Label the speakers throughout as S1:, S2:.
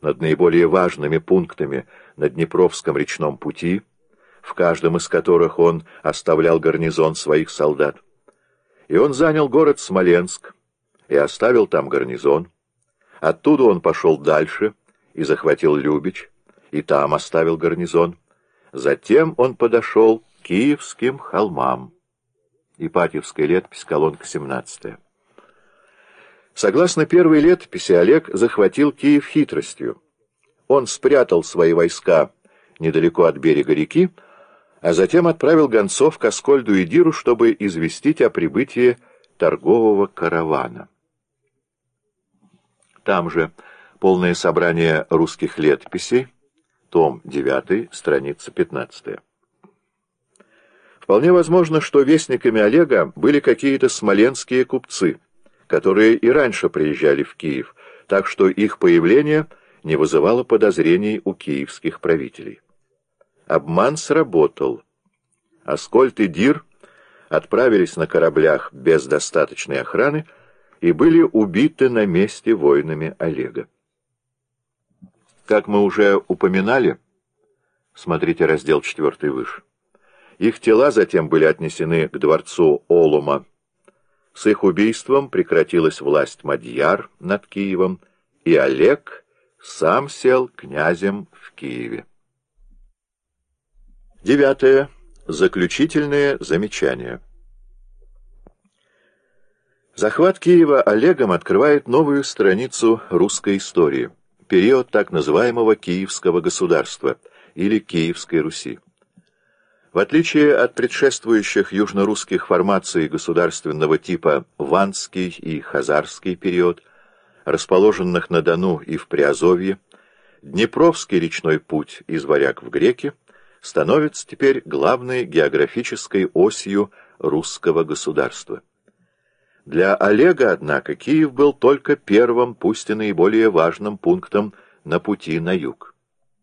S1: над наиболее важными пунктами на Днепровском речном пути, в каждом из которых он оставлял гарнизон своих солдат. И он занял город Смоленск и оставил там гарнизон. Оттуда он пошел дальше и захватил Любич, и там оставил гарнизон. Затем он подошел к Киевским холмам. Ипатьевская летопись, колонка 17. Согласно первой летописи, Олег захватил Киев хитростью. Он спрятал свои войска недалеко от берега реки, а затем отправил гонцов к Аскольду и Диру, чтобы известить о прибытии торгового каравана. Там же полное собрание русских летописей, том 9, страница 15. Вполне возможно, что вестниками Олега были какие-то смоленские купцы, которые и раньше приезжали в Киев, так что их появление не вызывало подозрений у киевских правителей. Обман сработал. Аскольд и Дир отправились на кораблях без достаточной охраны и были убиты на месте воинами Олега. Как мы уже упоминали, смотрите раздел 4 выше, их тела затем были отнесены к дворцу Олума. С их убийством прекратилась власть мадьяр над Киевом, и Олег сам сел князем в Киеве. 9. Заключительное замечание. Захват Киева Олегом открывает новую страницу русской истории, период так называемого Киевского государства или Киевской Руси. В отличие от предшествующих южнорусских формаций государственного типа Ванский и Хазарский период, расположенных на Дону и в Приазовье, Днепровский речной путь из Варяг в Греки становится теперь главной географической осью русского государства. Для Олега, однако, Киев был только первым, пусть и наиболее важным пунктом на пути на юг.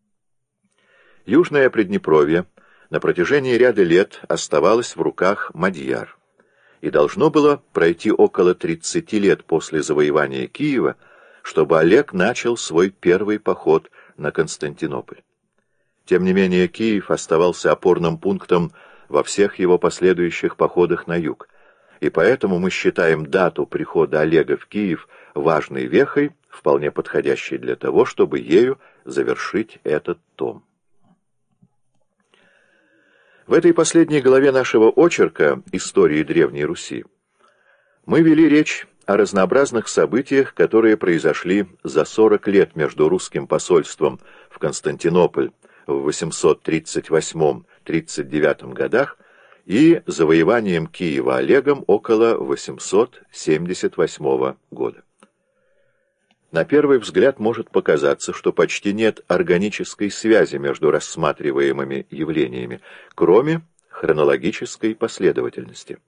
S1: Южное Приднепровье на протяжении ряда лет оставалось в руках мадьяр, и должно было пройти около 30 лет после завоевания Киева, чтобы Олег начал свой первый поход на Константинополь. Тем не менее, Киев оставался опорным пунктом во всех его последующих походах на юг, и поэтому мы считаем дату прихода Олега в Киев важной вехой, вполне подходящей для того, чтобы ею завершить этот том. В этой последней главе нашего очерка «Истории Древней Руси» мы вели речь о разнообразных событиях, которые произошли за 40 лет между русским посольством в Константинополь в 838-39 годах и завоеванием Киева Олегом около 878 года. На первый взгляд может показаться, что почти нет органической связи между рассматриваемыми явлениями, кроме хронологической последовательности.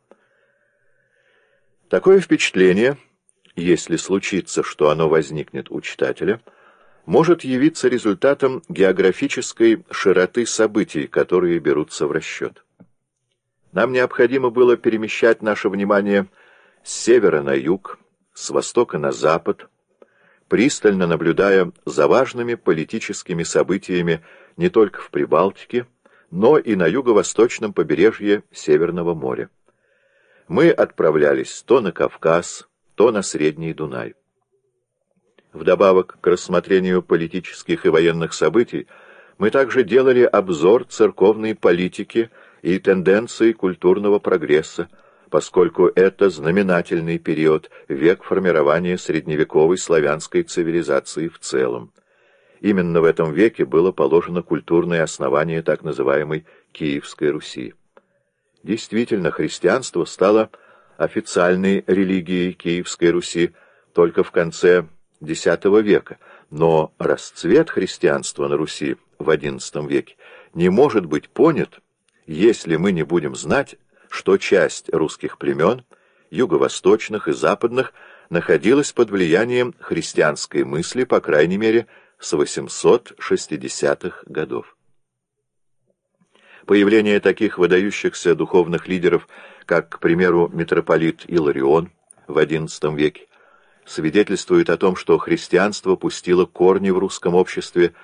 S1: Такое впечатление, если случится, что оно возникнет у читателя, может явиться результатом географической широты событий, которые берутся в расчет. Нам необходимо было перемещать наше внимание с севера на юг, с востока на запад, пристально наблюдая за важными политическими событиями не только в Прибалтике, но и на юго-восточном побережье Северного моря. Мы отправлялись то на Кавказ, то на Средний Дунай. Вдобавок к рассмотрению политических и военных событий, мы также делали обзор церковной политики и тенденций культурного прогресса, поскольку это знаменательный период, век формирования средневековой славянской цивилизации в целом. Именно в этом веке было положено культурное основание так называемой Киевской Руси. Действительно, христианство стало официальной религией Киевской Руси только в конце X века, но расцвет христианства на Руси в XI веке не может быть понят, если мы не будем знать, что часть русских племен, юго-восточных и западных, находилась под влиянием христианской мысли, по крайней мере, с 860-х годов. Появление таких выдающихся духовных лидеров, как, к примеру, митрополит Иларион в XI веке, свидетельствует о том, что христианство пустило корни в русском обществе